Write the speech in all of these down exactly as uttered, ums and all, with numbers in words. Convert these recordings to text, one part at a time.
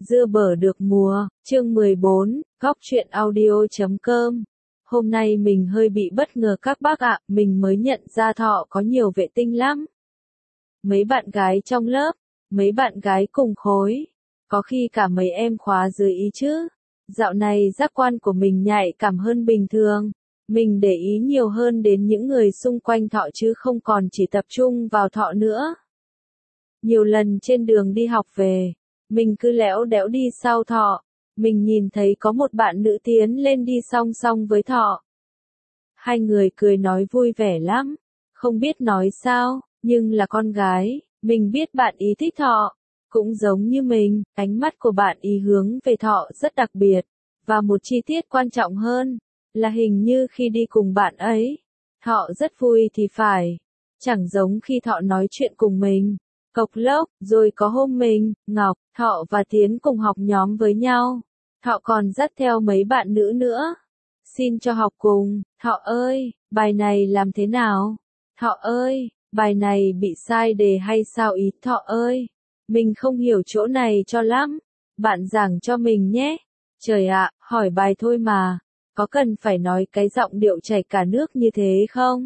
Dưa bở được mùa, chương mười bốn, góc truyện audio chấm com. Hôm nay mình hơi bị bất ngờ các bác ạ, mình mới nhận ra Thọ có nhiều vệ tinh lắm. Mấy bạn gái trong lớp, mấy bạn gái cùng khối, có khi cả mấy em khóa dưới ý chứ. Dạo này giác quan của mình nhạy cảm hơn bình thường, mình để ý nhiều hơn đến những người xung quanh Thọ chứ không còn chỉ tập trung vào Thọ nữa. Nhiều lần trên đường đi học về, mình cứ lẽo đẽo đi sau Thọ, mình nhìn thấy có một bạn nữ tiến lên đi song song với Thọ. Hai người cười nói vui vẻ lắm, không biết nói sao, nhưng là con gái, mình biết bạn ý thích Thọ, cũng giống như mình, ánh mắt của bạn ý hướng về Thọ rất đặc biệt, và một chi tiết quan trọng hơn, là hình như khi đi cùng bạn ấy, Thọ rất vui thì phải, chẳng giống khi Thọ nói chuyện cùng mình. Cộc lốc, rồi có hôm mình, Ngọc, Thọ và Tiến cùng học nhóm với nhau. Thọ còn dắt theo mấy bạn nữ nữa. Xin cho học cùng, Thọ ơi, bài này làm thế nào? Thọ ơi, bài này bị sai đề hay sao ý? Thọ ơi, mình không hiểu chỗ này cho lắm. Bạn giảng cho mình nhé. Trời ạ, hỏi bài thôi mà. Có cần phải nói cái giọng điệu chảy cả nước như thế không?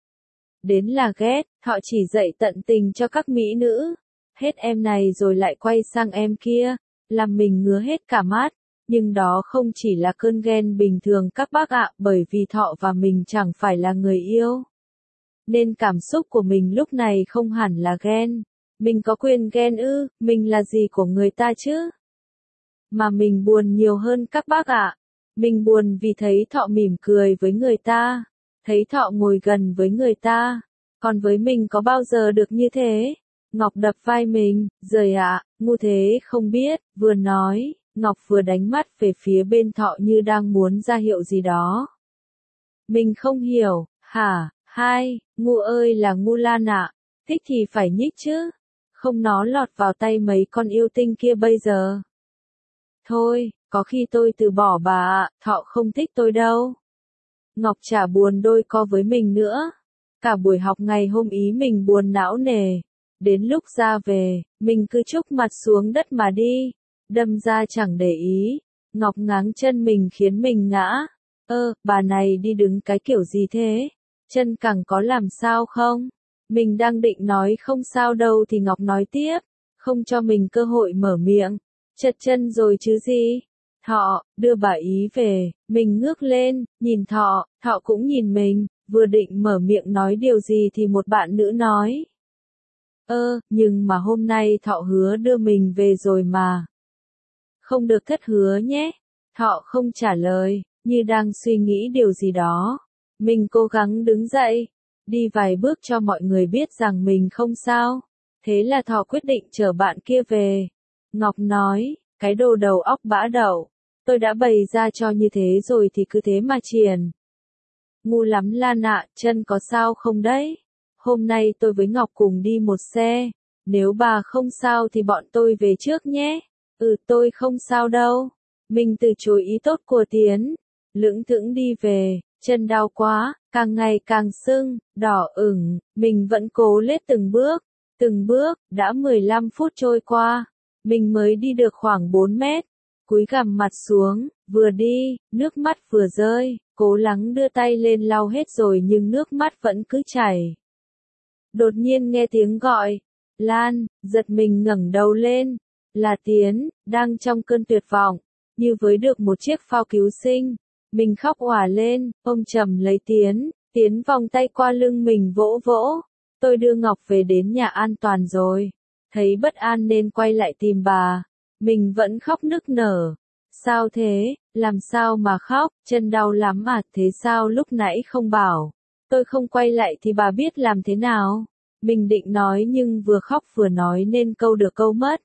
Đến là ghét, Thọ chỉ dạy tận tình cho các mỹ nữ. Hết em này rồi lại quay sang em kia, làm mình ngứa hết cả mắt. Nhưng đó không chỉ là cơn ghen bình thường các bác ạ, bởi vì Thọ và mình chẳng phải là người yêu. Nên cảm xúc của mình lúc này không hẳn là ghen. Mình có quyền ghen ư, mình là gì của người ta chứ? Mà mình buồn nhiều hơn các bác ạ. Mình buồn vì thấy Thọ mỉm cười với người ta. Thấy Thọ ngồi gần với người ta, còn với mình có bao giờ được như thế? Ngọc đập vai mình, rời ạ, ngu thế không biết, vừa nói, Ngọc vừa đánh mắt về phía bên Thọ như đang muốn ra hiệu gì đó. Mình không hiểu, hả, hai, ngu ơi là ngu Lan ạ, thích thì phải nhích chứ, không nó lọt vào tay mấy con yêu tinh kia bây giờ. Thôi, có khi tôi từ bỏ bà ạ, Thọ không thích tôi đâu. Ngọc chả buồn đôi co với mình nữa. Cả buổi học ngày hôm ý mình buồn não nề. Đến lúc ra về, mình cứ chúc mặt xuống đất mà đi. Đâm ra chẳng để ý. Ngọc ngáng chân mình khiến mình ngã. Ơ, bà này đi đứng cái kiểu gì thế? Chân cẳng có làm sao không? Mình đang định nói không sao đâu thì Ngọc nói tiếp. Không cho mình cơ hội mở miệng. Chật chân rồi chứ gì? Thọ, đưa bà ý về, mình ngước lên, nhìn Thọ, Thọ cũng nhìn mình, vừa định mở miệng nói điều gì thì một bạn nữ nói. Ơ, nhưng mà hôm nay Thọ hứa đưa mình về rồi mà. Không được thất hứa nhé. Thọ không trả lời, như đang suy nghĩ điều gì đó. Mình cố gắng đứng dậy, đi vài bước cho mọi người biết rằng mình không sao. Thế là Thọ quyết định chở bạn kia về. Ngọc nói, cái đồ đầu óc bã đậu. Tôi đã bày ra cho như thế rồi thì cứ thế mà triền. Ngu lắm Lan ạ, chân có sao không đấy? Hôm nay tôi với Ngọc cùng đi một xe. Nếu bà không sao thì bọn tôi về trước nhé. Ừ tôi không sao đâu. Mình từ chối ý tốt của Tiến. Lững thững đi về, chân đau quá, càng ngày càng sưng, đỏ ửng. Mình vẫn cố lết từng bước. Từng bước, đã mười lăm phút trôi qua. Mình mới đi được khoảng bốn mét. Cúi gằm mặt xuống, vừa đi, nước mắt vừa rơi, cố gắng đưa tay lên lau hết rồi nhưng nước mắt vẫn cứ chảy. Đột nhiên nghe tiếng gọi, Lan, giật mình ngẩng đầu lên, là Tiến, đang trong cơn tuyệt vọng, như với được một chiếc phao cứu sinh. Mình khóc òa lên, ôm chầm lấy Tiến, Tiến vòng tay qua lưng mình vỗ vỗ, tôi đưa Ngọc về đến nhà an toàn rồi, thấy bất an nên quay lại tìm bà. Mình vẫn khóc nức nở. Sao thế, làm sao mà khóc, chân đau lắm à, thế sao lúc nãy không bảo. Tôi không quay lại thì bà biết làm thế nào. Mình định nói nhưng vừa khóc vừa nói nên câu được câu mất.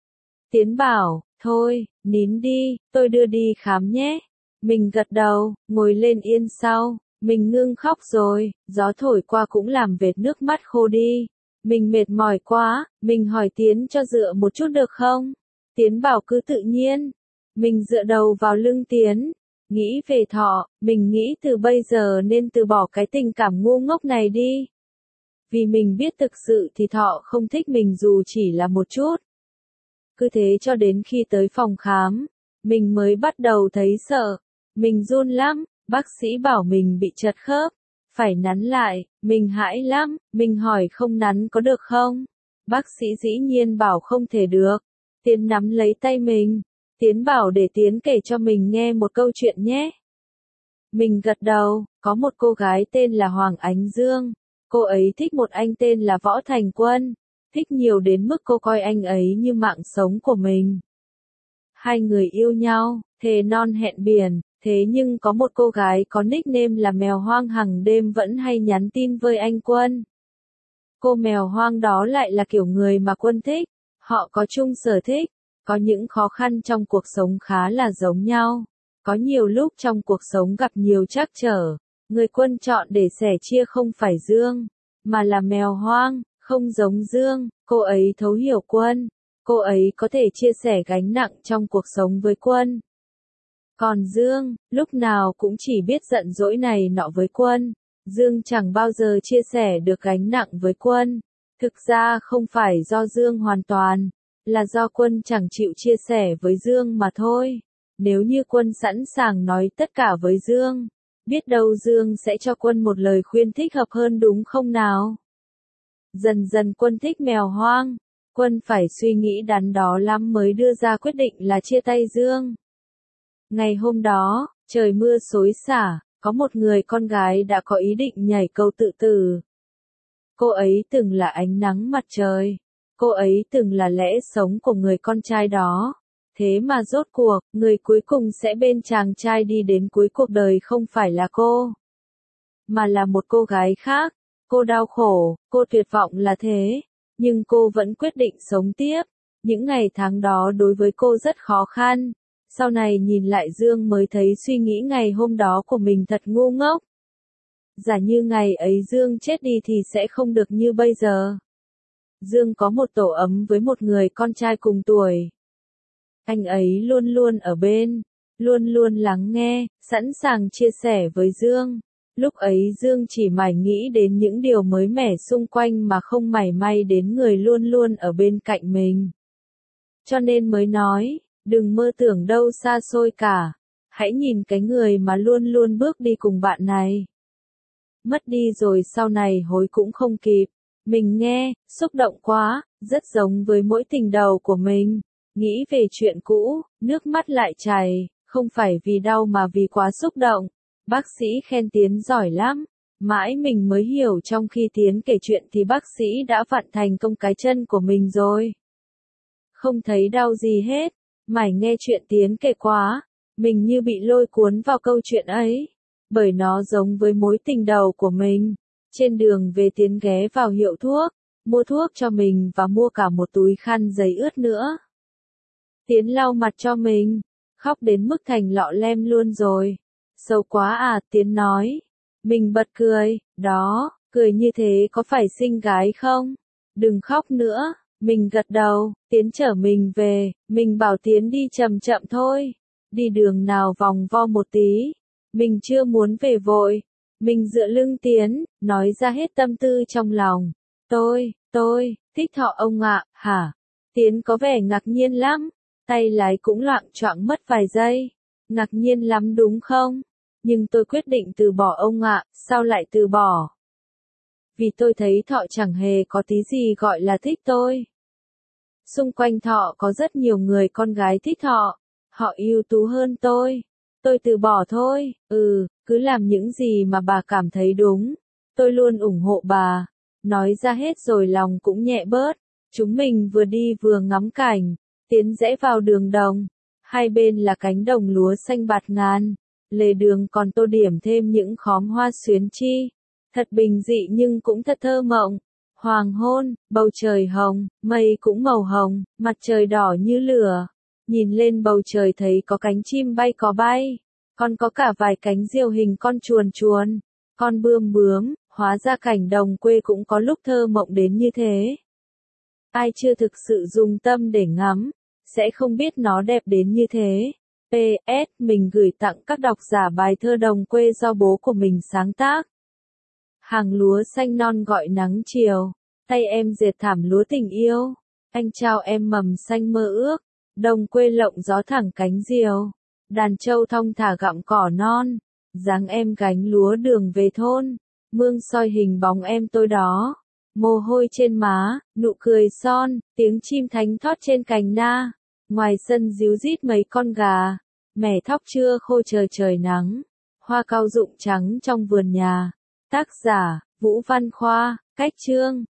Tiến bảo, thôi, nín đi, tôi đưa đi khám nhé. Mình gật đầu, ngồi lên yên sau. Mình ngưng khóc rồi, gió thổi qua cũng làm vệt nước mắt khô đi. Mình mệt mỏi quá, mình hỏi Tiến cho dựa một chút được không? Tiến bảo cứ tự nhiên. Mình dựa đầu vào lưng Tiến. Nghĩ về Thọ, mình nghĩ từ bây giờ nên từ bỏ cái tình cảm ngu ngốc này đi. Vì mình biết thực sự thì Thọ không thích mình dù chỉ là một chút. Cứ thế cho đến khi tới phòng khám, mình mới bắt đầu thấy sợ. Mình run lắm, bác sĩ bảo mình bị trật khớp, phải nắn lại, mình hãi lắm, mình hỏi không nắn có được không? Bác sĩ dĩ nhiên bảo không thể được. Tiến nắm lấy tay mình, Tiến bảo để Tiến kể cho mình nghe một câu chuyện nhé. Mình gật đầu, có một cô gái tên là Hoàng Ánh Dương, cô ấy thích một anh tên là Võ Thành Quân, thích nhiều đến mức cô coi anh ấy như mạng sống của mình. Hai người yêu nhau, thề non hẹn biển, thế nhưng có một cô gái có nickname là Mèo Hoang hàng đêm vẫn hay nhắn tin với anh Quân. Cô mèo hoang đó lại là kiểu người mà Quân thích, họ có chung sở thích, có những khó khăn trong cuộc sống khá là giống nhau. Có nhiều lúc trong cuộc sống gặp nhiều trắc trở, người Quân chọn để sẻ chia không phải Dương, mà là mèo hoang, không giống Dương, cô ấy thấu hiểu Quân, cô ấy có thể chia sẻ gánh nặng trong cuộc sống với Quân. Còn Dương, lúc nào cũng chỉ biết giận dỗi này nọ với Quân, Dương chẳng bao giờ chia sẻ được gánh nặng với Quân. Thực ra không phải do Dương hoàn toàn, là do Quân chẳng chịu chia sẻ với Dương mà thôi. Nếu như Quân sẵn sàng nói tất cả với Dương, biết đâu Dương sẽ cho Quân một lời khuyên thích hợp hơn đúng không nào? Dần dần Quân thích mèo hoang, Quân phải suy nghĩ đắn đo lắm mới đưa ra quyết định là chia tay Dương. Ngày hôm đó, trời mưa xối xả, có một người con gái đã có ý định nhảy cầu tự tử. Cô ấy từng là ánh nắng mặt trời, cô ấy từng là lẽ sống của người con trai đó. Thế mà rốt cuộc, người cuối cùng sẽ bên chàng trai đi đến cuối cuộc đời không phải là cô, mà là một cô gái khác. Cô đau khổ, cô tuyệt vọng là thế, nhưng cô vẫn quyết định sống tiếp. Những ngày tháng đó đối với cô rất khó khăn. Sau này nhìn lại Dương mới thấy suy nghĩ ngày hôm đó của mình thật ngu ngốc. Giả như ngày ấy Dương chết đi thì sẽ không được như bây giờ. Dương có một tổ ấm với một người con trai cùng tuổi. Anh ấy luôn luôn ở bên, luôn luôn lắng nghe, sẵn sàng chia sẻ với Dương. Lúc ấy Dương chỉ mải nghĩ đến những điều mới mẻ xung quanh mà không mảy may đến người luôn luôn ở bên cạnh mình. Cho nên mới nói, đừng mơ tưởng đâu xa xôi cả. Hãy nhìn cái người mà luôn luôn bước đi cùng bạn này. Mất đi rồi sau này hối cũng không kịp. Mình nghe, xúc động quá, rất giống với mỗi tình đầu của mình. Nghĩ về chuyện cũ, nước mắt lại chảy, không phải vì đau mà vì quá xúc động. Bác sĩ khen Tiến giỏi lắm. Mãi mình mới hiểu trong khi Tiến kể chuyện thì bác sĩ đã vặn thành công cái chân của mình rồi. Không thấy đau gì hết. Mải nghe chuyện Tiến kể quá, mình như bị lôi cuốn vào câu chuyện ấy, bởi nó giống với mối tình đầu của mình. Trên đường về Tiến ghé vào hiệu thuốc, mua thuốc cho mình và mua cả một túi khăn giấy ướt nữa. Tiến lau mặt cho mình, khóc đến mức thành lọ lem luôn rồi. Xấu quá à, Tiến nói. Mình bật cười, đó, cười như thế có phải xinh gái không? Đừng khóc nữa. Mình gật đầu, Tiến chở mình về, mình bảo Tiến đi chậm chậm thôi, đi đường nào vòng vo một tí, mình chưa muốn về vội, mình dựa lưng Tiến, nói ra hết tâm tư trong lòng, tôi, tôi, thích thọ ông ạ, hả? Tiến có vẻ ngạc nhiên lắm, tay lái cũng loạng choạng mất vài giây, ngạc nhiên lắm đúng không? Nhưng tôi quyết định từ bỏ ông ạ, sao lại từ bỏ? Vì tôi thấy Thọ chẳng hề có tí gì gọi là thích tôi. Xung quanh Thọ có rất nhiều người con gái thích Thọ, họ ưu tú hơn tôi. Tôi từ bỏ thôi, ừ, cứ làm những gì mà bà cảm thấy đúng. Tôi luôn ủng hộ bà. Nói ra hết rồi lòng cũng nhẹ bớt. Chúng mình vừa đi vừa ngắm cảnh, Tiến rẽ vào đường đồng. Hai bên là cánh đồng lúa xanh bạt ngàn. Lề đường còn tô điểm thêm những khóm hoa xuyến chi. Thật bình dị nhưng cũng thật thơ mộng. Hoàng hôn, bầu trời hồng, mây cũng màu hồng, mặt trời đỏ như lửa. Nhìn lên bầu trời thấy có cánh chim bay có bay, còn có cả vài cánh diều hình con chuồn chuồn, con bươm bướm, hóa ra cảnh đồng quê cũng có lúc thơ mộng đến như thế. Ai chưa thực sự dùng tâm để ngắm, sẽ không biết nó đẹp đến như thế. pê ét Mình gửi tặng các độc giả bài thơ đồng quê do bố của mình sáng tác. Hàng lúa xanh non gọi nắng chiều, tay em dệt thảm lúa tình yêu. Anh trao em mầm xanh mơ ước, đồng quê lộng gió thẳng cánh diều, đàn trâu thong thả gặm cỏ non, dáng em gánh lúa đường về thôn, mương soi hình bóng em tôi đó, mồ hôi trên má, nụ cười son, tiếng chim thánh thót trên cành na, ngoài sân ríu rít mấy con gà, mẻ thóc chưa khô chờ trời nắng, hoa cau rụng trắng trong vườn nhà. Tác giả, Vũ Văn Khoa, cách chương